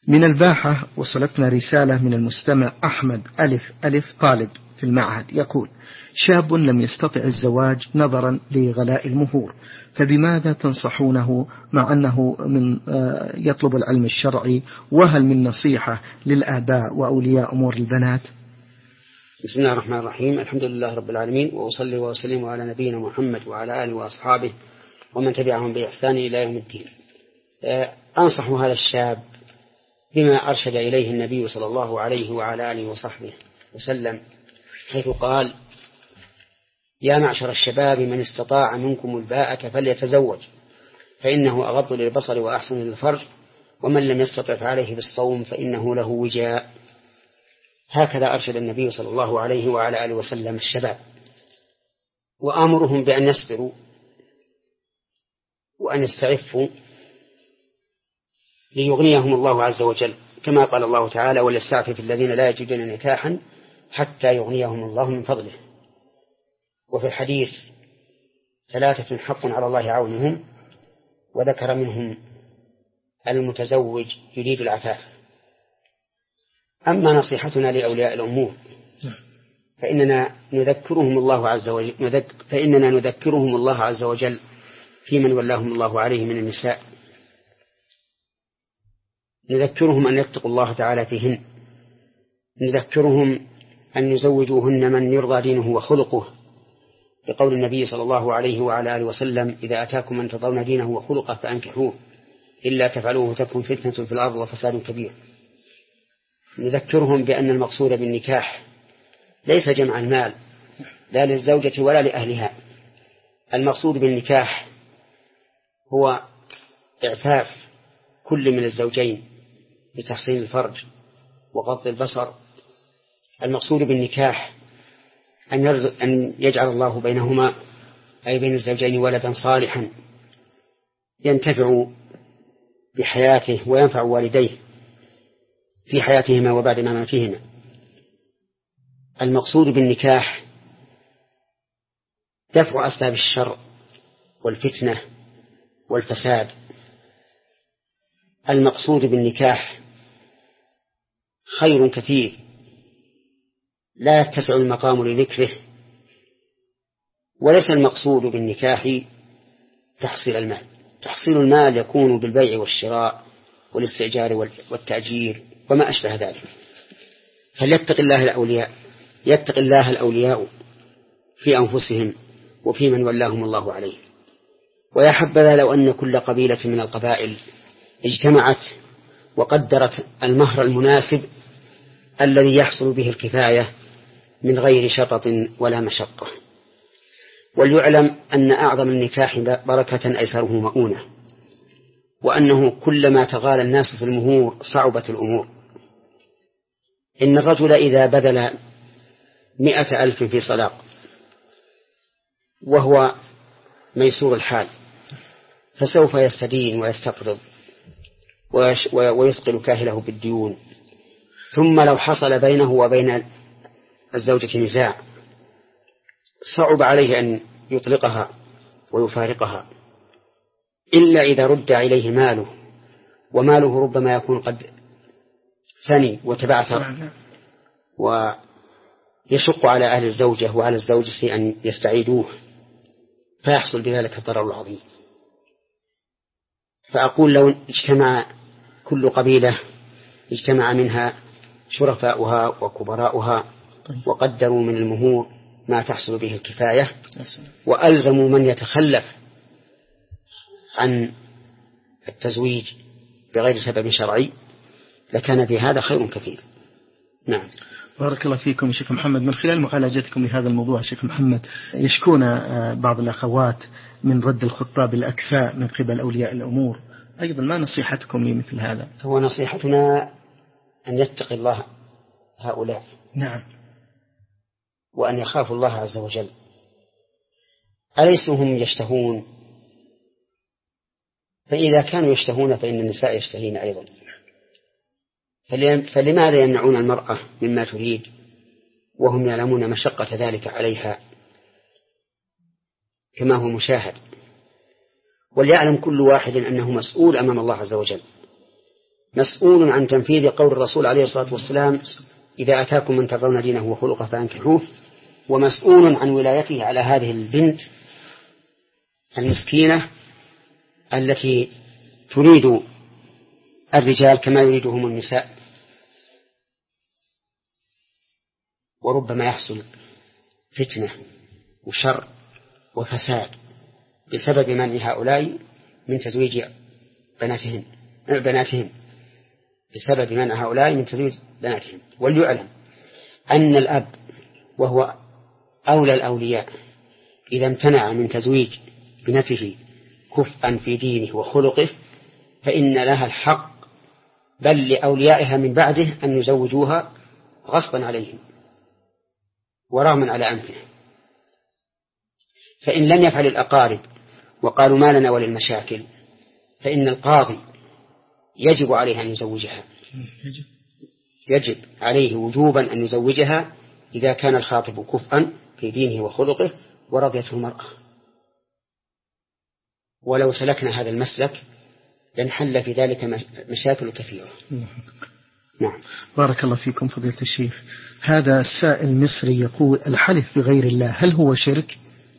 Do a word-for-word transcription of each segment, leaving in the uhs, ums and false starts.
من الباحة وصلتنا رسالة من المستمع أحمد ألف ألف طالب في المعهد، يقول: شاب لم يستطع الزواج نظرا لغلاء المهور، فبماذا تنصحونه مع أنه من يطلب العلم الشرعي؟ وهل من نصيحة للآباء وأولياء أمور البنات؟ بسم الله الرحمن الرحيم. الحمد لله رب العالمين، وأصلي وأسلم على نبينا محمد وعلى آله وأصحابه ومن تبعهم بإحسان إلى يوم الدين. أنصح هذا الشاب بما أرشد إليه النبي صلى الله عليه وعلى آله وصحبه وسلم، حيث قال: يا معشر الشباب من استطاع منكم الباءة فليتزوج فإنه أغض للبصر وأحسن للفرج، ومن لم يستطع فعليه بالصوم فإنه له وجاء. هكذا أرشد النبي صلى الله عليه وعلى آله وسلم الشباب، وآمرهم بأن يصبروا وأن يستعفوا ليغنيهم الله عز وجل، كما قال الله تعالى: وليستعفف الذين لا يجدون نكاحا حتى يغنيهم الله من فضله. وفي الحديث: ثلاثة حق على الله عونهم، وذكر منهم المتزوج يريد العفاف. أما نصيحتنا لأولياء الأمور فإننا نذكرهم الله عز وجل نذكر فإننا نذكرهم الله عز وجل في من ولاهم الله عليه من النساء، نذكرهم أن يتقوا الله تعالى فيهن، نذكرهم أن يزوجوهن من يرضى دينه وخلقه، بقول النبي صلى الله عليه وعلى آله وسلم: إذا أتاكم من ترضون دينه وخلقه فأنكحوه، إلا تفعلوه تكن فتنة في الأرض وفساد كبير. نذكرهم بأن المقصود بالنكاح ليس جمع المال لا للزوجة ولا لأهلها، المقصود بالنكاح هو إعفاف كل من الزوجين بتحصين الفرج وغض البصر. المقصود بالنكاح أن, يرزق أن يجعل الله بينهما أي بين الزوجين ولدا صالحا ينتفع بحياته وينفع والديه في حياتهما وبعد مماتهما. المقصود بالنكاح دفع أسباب الشر والفتنة والفساد. المقصود بالنكاح خير كثير لا يتسع المقام لذكره، وليس المقصود بالنكاح تحصيل المال. تحصيل المال يكون بالبيع والشراء والاستئجار والتأجير وما أشبه ذلك. فليتق الله الأولياء يتق الله الأولياء في أنفسهم وفي من ولاهم الله عليه. ويا حبذا لو أن كل قبيلة من القبائل اجتمعت وقدرت المهر المناسب الذي يحصل به الكفاية من غير شطط ولا مشقة. وليعلم أن أعظم النكاح بركة أيسره مؤونة، وأنه كلما تغالى الناس في المهور صعبت الأمور. إن الرجل إذا بذل مئة ألف في صلاق وهو ميسور الحال فسوف يستدين ويستقرض ويثقل كاهله بالديون، ثم لو حصل بينه وبين الزوجة نزاع صعب عليه أن يطلقها ويفارقها إلا إذا رد إليه ماله، وماله ربما يكون قد ثني وتبعثر، ويشق على أهل الزوجة وعلى الزوجة أن يستعيدوه فيحصل بذلك الضرر العظيم. فأقول لو اجتمع كل قبيلة اجتمع منها شرفاؤها وكبراؤها وقدروا من المهور ما تحصل به الكفاية وألزموا من يتخلف عن التزويج بغير سبب شرعي لكان في هذا خير كثير. نعم. بارك الله فيكم شيخ محمد. من خلال معالجتكم لهذا الموضوع شيخ محمد، يشكون بعض الأخوات من رد الخطاب الأكفاء من قبل أولياء الأمور، أيضا ما نصيحتكم لمثل هذا؟ هو نصيحتنا أن يتقي الله هؤلاء. نعم. وأن يخافوا الله عز وجل. أليسوا هم يشتهون؟ فإذا كانوا يشتهون فإن النساء يشتهين أيضا، فلماذا يمنعون المرأة مما تريد وهم يعلمون مشقة ذلك عليها كما هو مشاهد؟ وليعلم كل واحد أنه مسؤول أمام الله عز وجل، مسؤول عن تنفيذ قول الرسول عليه الصلاة والسلام إذا أتاكم من ترضون دينه وخلقه فأنكحوه، ومسؤول عن ولايته على هذه البنت المسكينة التي تريد الرجال كما يريدهم النساء. وربما يحصل فتنة وشر وفساد بسبب منع هؤلاء من تزويج بناتهم بناتهم بسبب منع هؤلاء من تزويج بناتهم. وليعلم أن الأب وهو أولى الأولياء إذا امتنع من تزويج ابنته كفءا في دينه وخلقه فإن لها الحق بل لأوليائها من بعده أن يزوجوها غصبا عليهم ورغما على أنفه. فإن لم يفعل الأقارب وقالوا ما لنا وللمشاكل فإن القاضي يجب عليه أن يزوجها، يجب عليه وجوبا أن يزوجها إذا كان الخاطب كفءا في دينه وخلقه ورضيته المرأة. ولو سلكنا هذا المسلك لنحل في ذلك مشاكل كثيرة. نعم. بارك الله فيكم فضيلة الشيخ. هذا السائل مصري يقول الحلف بغير الله هل هو شرك؟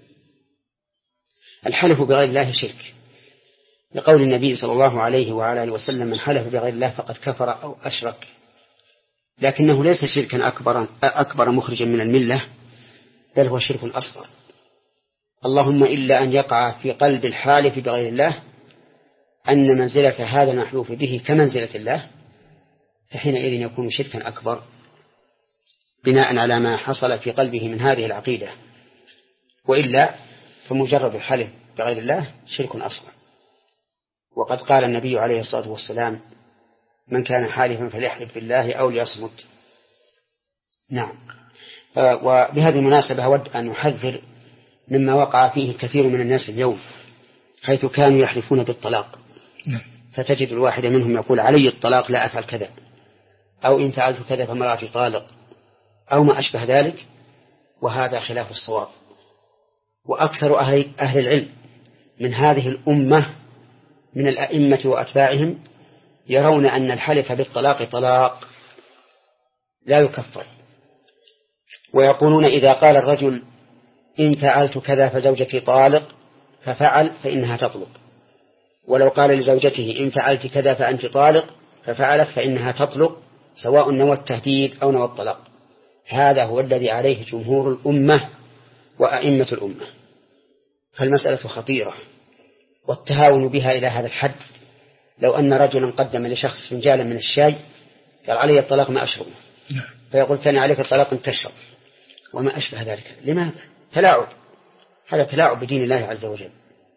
الحلف بغير الله شرك لقول النبي صلى الله عليه وعلى آله وسلم من حلف بغير الله فقد كفر أو أشرك، لكنه ليس شركا أكبر, أكبر مخرجا من الملة، بل هو شرك أصغر. اللهم إلا أن يقع في قلب الحالف بغير الله أن منزلة هذا المحلوف به كمنزلة الله، فحينئذ يكون شركا أكبر بناء على ما حصل في قلبه من هذه العقيدة، وإلا فمجرد الحلف بغير الله شرك أصغر. وقد قال النبي عليه الصلاة والسلام من كان حالفا فليحلف بالله أو ليصمت. نعم. وبهذه المناسبة أود أن أحذر مما وقع فيه كثير من الناس اليوم، حيث كانوا يحلفون بالطلاق، فتجد الواحد منهم يقول علي الطلاق لا أفعل كذا، أو إن فعلت كذا فامرأتي طالق، أو ما أشبه ذلك، وهذا خلاف الصواب. وأكثر أهل, أهل العلم من هذه الأمة من الأئمة وأتباعهم يرون أن الحلف بالطلاق طلاق لا يكفر، ويقولون إذا قال الرجل إن فعلت كذا فزوجتي طالق ففعل فإنها تطلق، ولو قال لزوجته إن فعلت كذا فأنت طالق ففعلت فإنها تطلق، سواء نوى التهديد أو نوى الطلاق. هذا هو الذي عليه جمهور الأمة وأئمة الأمة. فالمسألة خطيرة، والتهاون بها إلى هذا الحد. لو أن رجلا قدم لشخص فنجالا من الشاي قال علي الطلاق ما أشرب، فيقول ثاني عليك الطلاق أن تشرب، وما أشبه ذلك. لماذا؟ تلاعب، هذا تلاعب بدين الله عز وجل.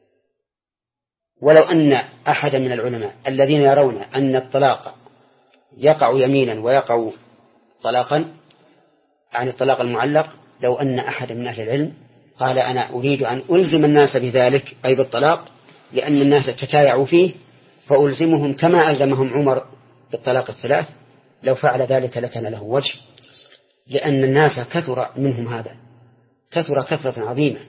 ولو أن أحد من العلماء الذين يرون أن الطلاق يقع يمينا ويقع طلاقا عن الطلاق المعلق، لو أن أحد من أهل العلم قال أنا أريد أن ألزم الناس بذلك أي بالطلاق لأن الناس تتايعوا فيه فألزمهم كما ألزمهم عمر بالطلاق الثلاث، لو فعل ذلك لكان له وجه، لأن الناس كثر منهم هذا، كثر كثرة عظيمة.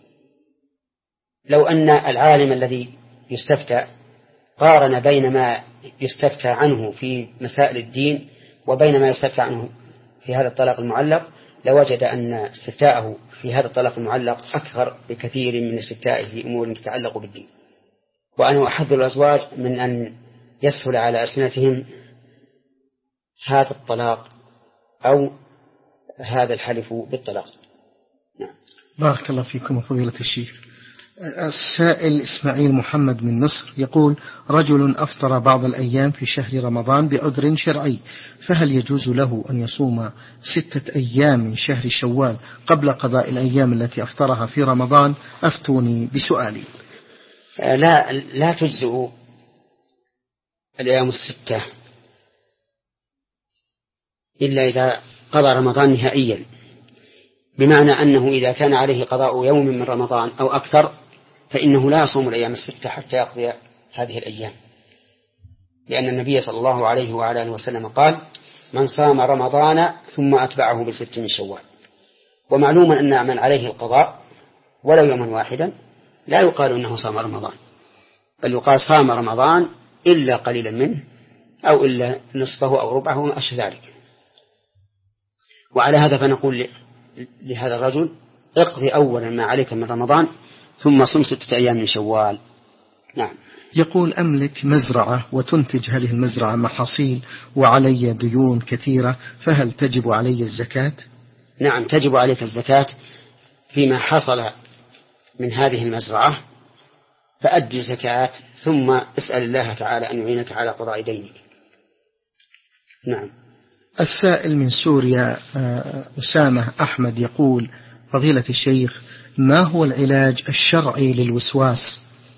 لو أن العالم الذي يستفتى قارن بين ما يستفتى عنه في مسائل الدين وبين ما يستفتى عنه في هذا الطلاق المعلق لوجد أن استفتاءه في هذا الطلاق المعلق أكثر بكثير من استفتائه في أمور تتعلق بالدين. وأنا أحذر الأزواج من أن يسهل على ألسنتهم هذا الطلاق أو هذا الحلف بالطلاق. نعم. بارك الله فيكم فضيلة الشيخ. السائل إسماعيل محمد من مصر يقول رجل أفطر بعض الأيام في شهر رمضان بعذر شرعي، فهل يجوز له أن يصوم ستة أيام من شهر شوال قبل قضاء الأيام التي أفطرها في رمضان؟ أفتوني بسؤالي. لا لا تجزئ الأيام الستة إلا إذا قضى رمضان نهائيا، بمعنى أنه إذا كان عليه قضاء يوم من رمضان أو أكثر فإنه لا يصوم الأيام الستة حتى يقضي هذه الأيام، لأن النبي صلى الله عليه وعلى آله وسلم قال من صام رمضان ثم أتبعه بست من شوال. ومعلوم أن من عليه القضاء ولو يوما واحدا لا يقال إنه صام رمضان، بل يقال صام رمضان إلا قليلا منه أو إلا نصفه أو ربعه وما أشبه ذلك. وعلى هذا فنقول لهذا الرجل اقضي أولا ما عليك من رمضان ثم صم ستة أيام من شوال. نعم. يقول أملك مزرعة وتنتج هذه المزرعة محاصيل وعلي ديون كثيرة، فهل تجب علي الزكاة؟ نعم تجب عليك الزكاة فيما حصل من هذه المزرعة، فأدي الزكاة ثم اسأل الله تعالى أن يعينك على قضاء دينك. نعم. السائل من سوريا أسامة أحمد يقول: فضيلة الشيخ، ما هو العلاج الشرعي للوسواس؟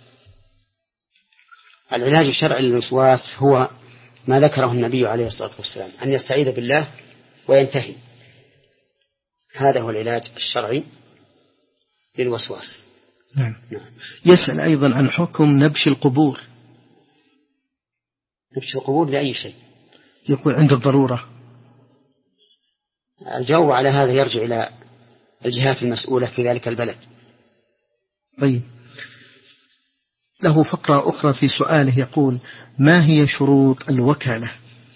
العلاج الشرعي للوسواس هو ما ذكره النبي عليه الصلاة والسلام، أن يستعيذ بالله وينتهي. هذا هو العلاج الشرعي للوسواس. نعم. نعم. يسأل أيضا عن حكم نبش القبور. نبش القبور لأي شيء؟ يقول عند الضرورة. الجواب على هذا يرجع إلى الجهات المسؤولة في ذلك البلد. طيب. له فقرة أخرى في سؤاله يقول: ما هي شروط الوكالة؟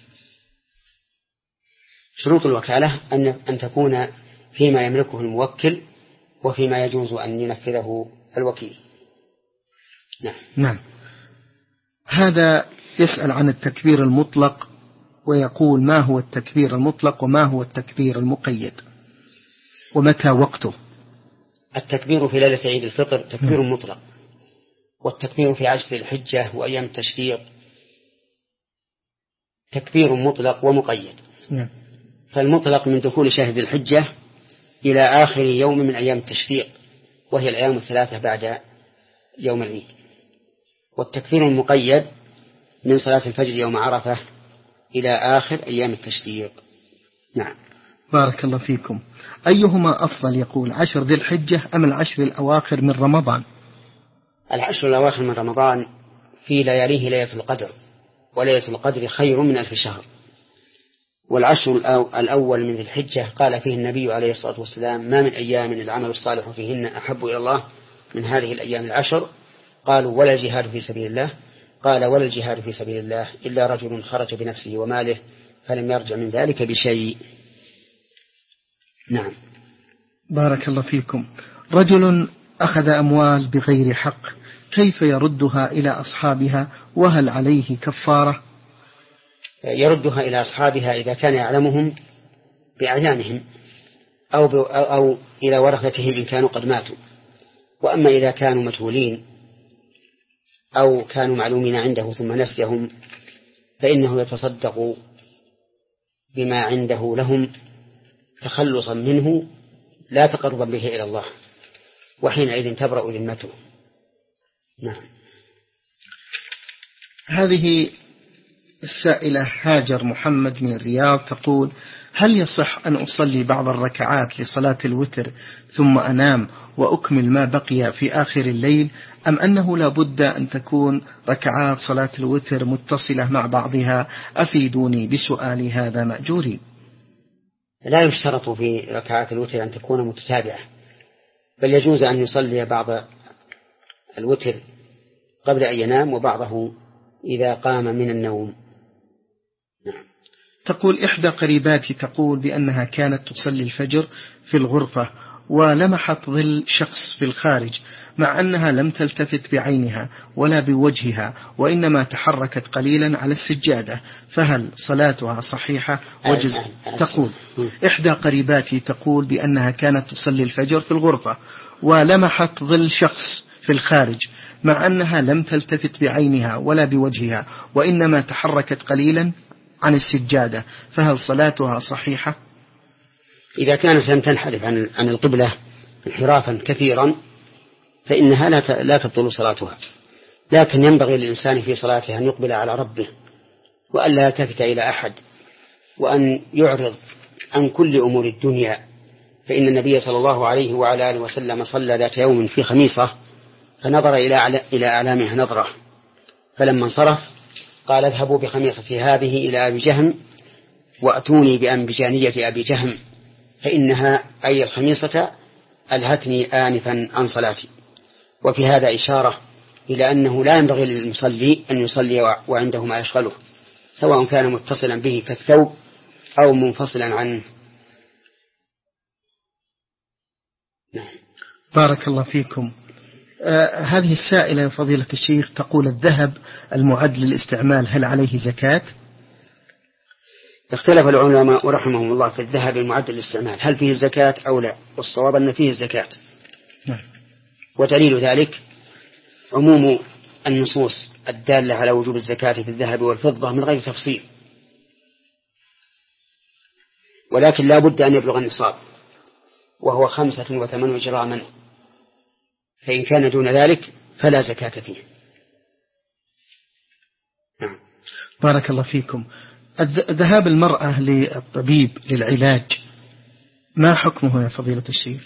شروط الوكالة أن أن تكون فيما يملكه الموكل وفيما يجوز أن ينفذه الوكيل. نعم. نعم. هذا يسأل عن التكبير المطلق ويقول: ما هو التكبير المطلق وما هو التكبير المقيد ومتى وقته؟ التكبير في ليلة عيد الفطر تكبير مطلق، والتكبير في عشر الحجة وأيام التشريق تكبير مطلق ومقيد. نعم. فالمطلق من دخول شهر الحجة إلى آخر يوم من أيام التشريق وهي الأيام الثلاثة بعد يوم العيد. والتكبير المقيد من صلاة الفجر يوم عرفة إلى آخر أيام التشريق. نعم. بارك الله فيكم. أيهما أفضل يقول عشر ذي الحجة أم العشر الأواخر من رمضان؟ العشر الأواخر من رمضان في لياليه ليلة القدر، وليلة القدر خير من ألف شهر. والعشر الأول من ذي الحجة قال فيه النبي عليه الصلاة والسلام: ما من أيام العمل الصالح فيهن أحب إلى الله من هذه الأيام العشر. قالوا: ولا الجهاد في سبيل الله؟ قال: ولا الجهاد في سبيل الله إلا رجل خرج بنفسه وماله فلم يرجع من ذلك بشيء. نعم. بارك الله فيكم. رجل أخذ أموال بغير حق، كيف يردها إلى أصحابها وهل عليه كفارة؟ يردها إلى أصحابها إذا كان يعلمهم بأعيانهم أو, أو, أو إلى ورثتهم إن كانوا قد ماتوا. وأما إذا كانوا مجهولين أو كانوا معلومين عنده ثم نسيهم فإنه يتصدق بما عنده لهم تخلصا منه لا تقربا به إلى الله، وحينئذ تبرأ ذمته. نعم. هذه السائلة هاجر محمد من الرياض تقول: هل يصح أن أصلي بعض الركعات لصلاة الوتر ثم أنام وأكمل ما بقي في آخر الليل، أم أنه لا بد أن تكون ركعات صلاة الوتر متصلة مع بعضها؟ أفيدوني بسؤالي هذا مأجوري. لا يشترط في ركعات الوتر أن تكون متتابعة، بل يجوز أن يصلي بعض الوتر قبل أن ينام وبعضه إذا قام من النوم. نعم. تقول إحدى قريباتي تقول بأنها كانت تصلي الفجر في الغرفة ولمحت ظل شخص في الخارج، مع أنها لم تلتفت بعينها ولا بوجهها وإنما تحركت قليلا على السجادة، فهل صلاتها صحيحة وجز؟ تقول إحدى قريباتي تقول بأنها كانت تصلي الفجر في الغرفة ولمحت ظل شخص في الخارج، مع أنها لم تلتفت بعينها ولا بوجهها وإنما تحركت قليلا عن السجادة، فهل صلاتها صحيحة؟ إذا كانت لم تنحرف عن عن القبلة انحرافا كثيرا فإنها لا لا تبطل صلاتها، لكن ينبغي للإنسان في صلاته أن يقبل على ربه وأن لا يلتفت إلى أحد وأن يعرض عن كل أمور الدنيا. فإن النبي صلى الله عليه وعلى آله وسلم صلى ذات يوم في خميصة فنظر إلى إلى أعلامها نظرة، فلما انصرف قال: اذهبوا بخميصتي هذه إلى أبي جهم وأتوني بأنبجانية أبي جهم فإنها أي الخميصة ألهتني آنفا عن صلاتي. وفي هذا إشارة إلى أنه لا ينبغي للمصلي أن يصلي وعنده ما يشغله، سواء كان متصلا به كالثوب أو منفصلا عنه. نعم. بارك الله فيكم. آه هذه السائلة فضيلة الشيخ تقول: الذهب المعد للاستعمال هل عليه زكاة؟ اختلف العلماء ورحمهم الله في الذهب المعد للاستعمال هل فيه الزكاة أو لا، والصواب أن فيه الزكاة. نعم. ودليل ذلك عموم النصوص الدالة على وجوب الزكاة في الذهب والفضة من غير تفصيل، ولكن لا بد أن يبلغ النصاب وهو خمسة وثمانون جراما، فإن كان دون ذلك فلا زكاة فيه. نعم. بارك الله فيكم. ذهاب المرأة للطبيب للعلاج ما حكمه يا فضيلة الشيخ؟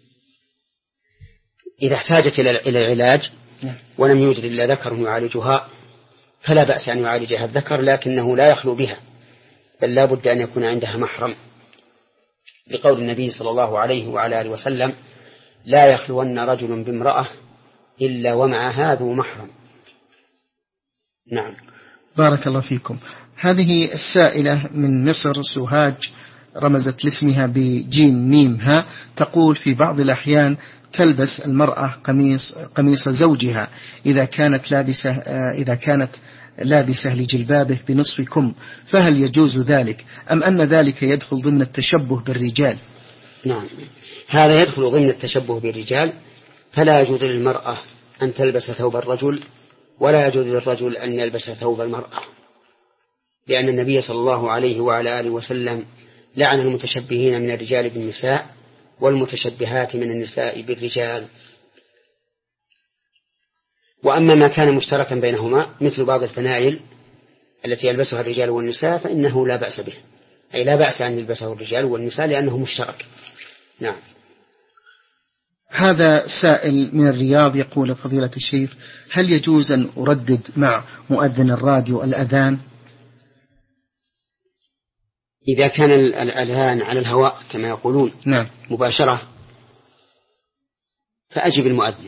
إذا احتاجت إلى العلاج ولم يوجد إلا ذكر يعالجها فلا بأس أن يعالجها الذكر، لكنه لا يخلو بها، بل لا بد أن يكون عندها محرم، لقول النبي صلى الله عليه وعلى آله وسلم: لا يخلون رجل بامرأة إلا ومعها ذو محرم. نعم. بارك الله فيكم. هذه السائلة من مصر سوهاج رمزت لاسمها بجيم ميم ها، تقول: في بعض الأحيان تلبس المرأة قميص قميص زوجها إذا كانت لابسة إذا كانت لابسة لجلبابه بنصف كم، فهل يجوز ذلك أم أن ذلك يدخل ضمن التشبه بالرجال؟ نعم، هذا يدخل ضمن التشبه بالرجال، فلا يجوز للمرأة أن تلبس ثوب الرجل ولا يجوز للرجل أن يلبس ثوب المرأة، لأن النبي صلى الله عليه وعلى آله وسلم لعن المتشبهين من الرجال بالنساء والمتشبهات من النساء بالرجال. وأما ما كان مشتركا بينهما مثل بعض الفنائل التي يلبسها الرجال والنساء فإنه لا بأس به، أي لا بأس أن يلبسه الرجال والنساء لأنه مشترك. نعم. هذا سائل من الرياض يقول: فضيلة الشيخ، هل يجوز أن أردد مع مؤذن الراديو الأذان؟ إذا كان الأذان على الهواء كما يقولون نعم مباشرة فأجب المؤذن،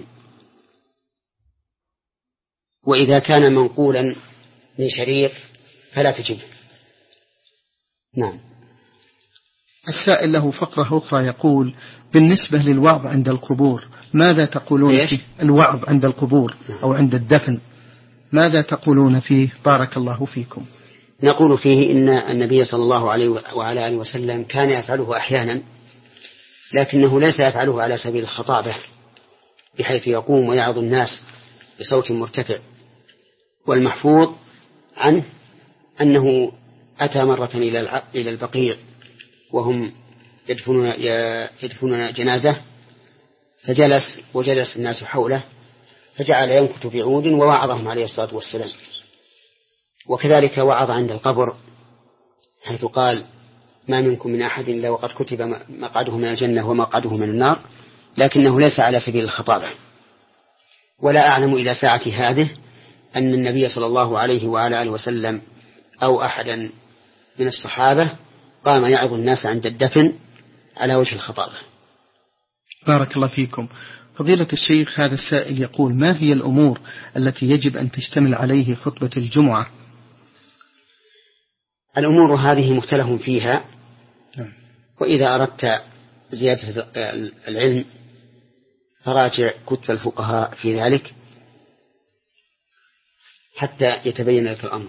وإذا كان منقولا من شريط فلا تجب. نعم. السائل له فقرة أخرى يقول: بالنسبة للوعظ عند القبور ماذا تقولون فيه؟ الوعظ عند القبور أو عند الدفن ماذا تقولون فيه؟ بارك الله فيكم. نقول فيه إن النبي صلى الله عليه وعلى آله وسلم كان يفعله أحيانا، لكنه ليس يفعله على سبيل الخطابة بحيث يقوم ويعظ الناس بصوت مرتفع، والمحفوظ عنه أنه أتى مرة إلى البقيع وهم يدفنون, يدفنون جنازة، فجلس وجلس الناس حوله فجعل ينكت في عود ووعظهم عليه الصلاة والسلام. وكذلك وعظ عند القبر حيث قال: ما منكم من أحد إلا وقد كتب مقعده من الجنة ومقعده من النار، لكنه ليس على سبيل الخطابة. ولا أعلم إلى ساعة هذه أن النبي صلى الله عليه وعلى آله وسلم أو أحدا من الصحابة قام يعظ الناس عند الدفن على وجه الخطابة. بارك الله فيكم. فضيلة الشيخ، هذا السائل يقول: ما هي الأمور التي يجب أن تشتمل عليه خطبة الجمعة؟ الأمور هذه مختلف فيها، وإذا أردت زيادة العلم فراجع كتب الفقهاء في ذلك حتى يتبين لك الأمر.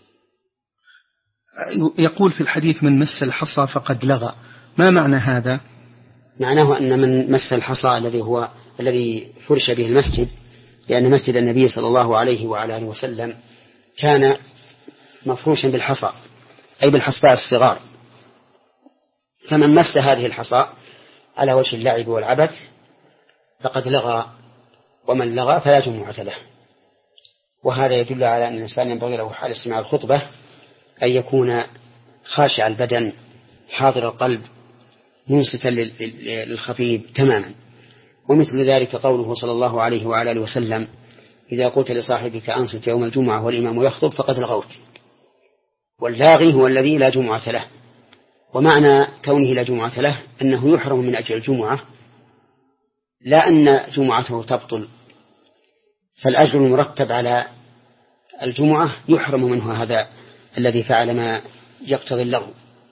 يقول في الحديث: من مس الحصى فقد لغى، ما معنى هذا؟ معناه أن من مس الحصى الذي هو الذي فرش به المسجد، لأن مسجد النبي صلى الله عليه وعلى آله وسلم كان مفروشا بالحصى أي بالحصباء الصغار، فمن مس هذه الحصى على وجه اللعب والعبث فقد لغى، ومن لغى فلا جمعة له. وهذا يدل على أن الإنسان ينبغي له حال استماع الخطبة أن يكون خاشع البدن حاضر القلب منصتا للخطيب تماما. ومثل ذلك قوله صلى الله عليه وعلى آله وسلم: إذا قلت لصاحبك أنصت يوم الجمعة والإمام يخطب فقد لغوت. واللاغي هو الذي لا جمعة له. ومعنى كونه لا جمعة له أنه يحرم من أجل الجمعة، لا أن جمعته تبطل، فالأجر المرتب على الجمعة يحرم منه هذا الذي فعل ما يقتضي اللغو.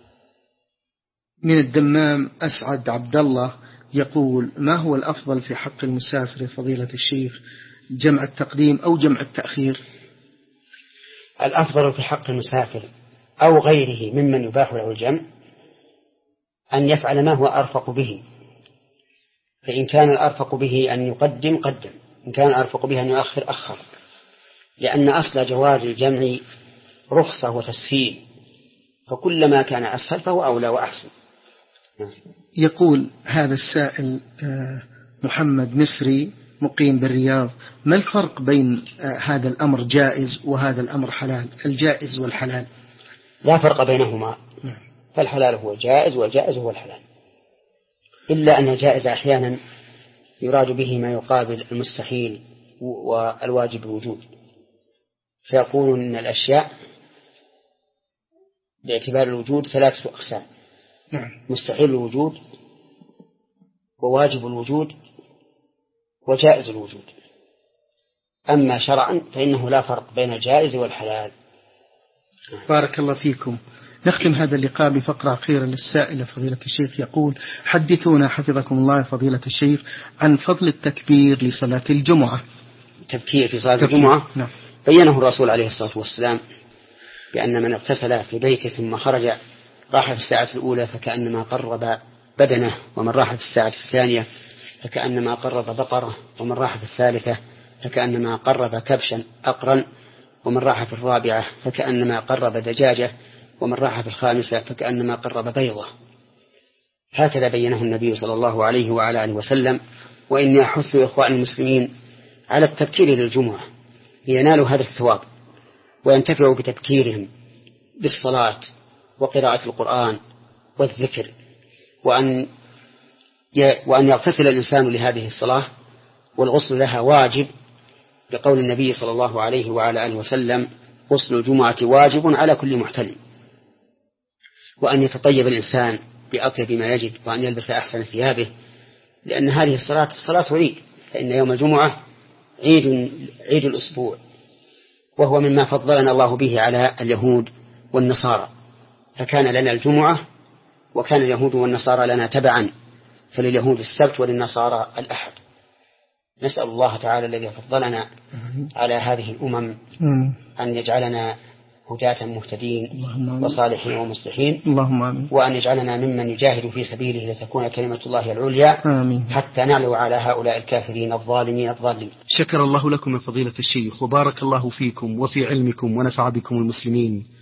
من الدمام أسعد عبد الله يقول: ما هو الأفضل في حق المسافر فضيلة الشيخ، جمع التقديم أو جمع التأخير؟ الأفضل في حق المسافر أو غيره ممن يباح له الجمع أن يفعل ما هو أرفق به، فإن كان الأرفق به أن يقدم قدم، إن كان الأرفق به أن يؤخر أخر، لأن أصل جواز الجمع رخصة وتسهيل، فكلما كان أسهل فهو أولى وأحسن. يقول هذا السائل محمد مصري مقيم بالرياض: ما الفرق بين هذا الأمر جائز وهذا الأمر حلال، الجائز والحلال؟ لا فرق بينهما، فالحلال هو الجائز والجائز هو الحلال، إلا أن الجائز أحيانا يراد به ما يقابل المستحيل والواجب الوجود، فيقول إن الأشياء باعتبار الوجود ثلاثة أقسام: مستحيل الوجود وواجب الوجود وجائز الوجود. أما شرعا فإنه لا فرق بين الجائز والحلال. بارك الله فيكم. نختم هذا اللقاء بفقرة أخيرة للسائلة فضيلة الشيخ، يقول: حدثونا حفظكم الله فضيلة الشيخ عن فضل التكبير لصلاة الجمعة. تبكير في صلاة تبكير. الجمعة نعم. بينه الرسول عليه الصلاة والسلام بأن من اغتسل في بيته ثم خرج راح في الساعة الأولى فكأنما قرب بدنه، ومن راح في الساعة الثانية فكأنما قرب بقرة، ومن راح في الثالثة فكأنما قرب كبشا أقرا، ومن راح في الرابعة فكأنما قرب دجاجة، ومن راح في الخامسة فكأنما قرب بيضة. هكذا بينه النبي صلى الله عليه وعلى آله وسلم. وإني أحث إخوان المسلمين على التبكير للجمعة لينالوا هذا الثواب وينتفعوا بتبكيرهم بالصلاة وقراءة القرآن والذكر، وأن وأن يغتسل الإنسان لهذه الصلاة، والغسل لها واجب بقول النبي صلى الله عليه وعلى آله وسلم: غسل الجمعة واجب على كل محتلم. وأن يتطيب الإنسان بأطيب ما يجد، وأن يلبس أحسن ثيابه، لأن هذه الصلاة الصلاة عيد، فإن يوم الجمعة عيد عيد الأسبوع، وهو مما فضلنا الله به على اليهود والنصارى، فكان لنا الجمعة وكان اليهود والنصارى لنا تبعا، فلليهود السبت وللنصارى الأحد. نسأل الله تعالى الذي فضلنا على هذه الأمم أن يجعلنا هداة مهتدين وصالحين ومصلحين، وأن يجعلنا ممن يجاهد في سبيله لتكون كلمة الله العليا، آمين، حتى نعلو على هؤلاء الكافرين الظالمين الضالين. شكر الله لكم يا فضيلة الشيخ، وبارك الله فيكم وفي علمكم ونفع بكم المسلمين.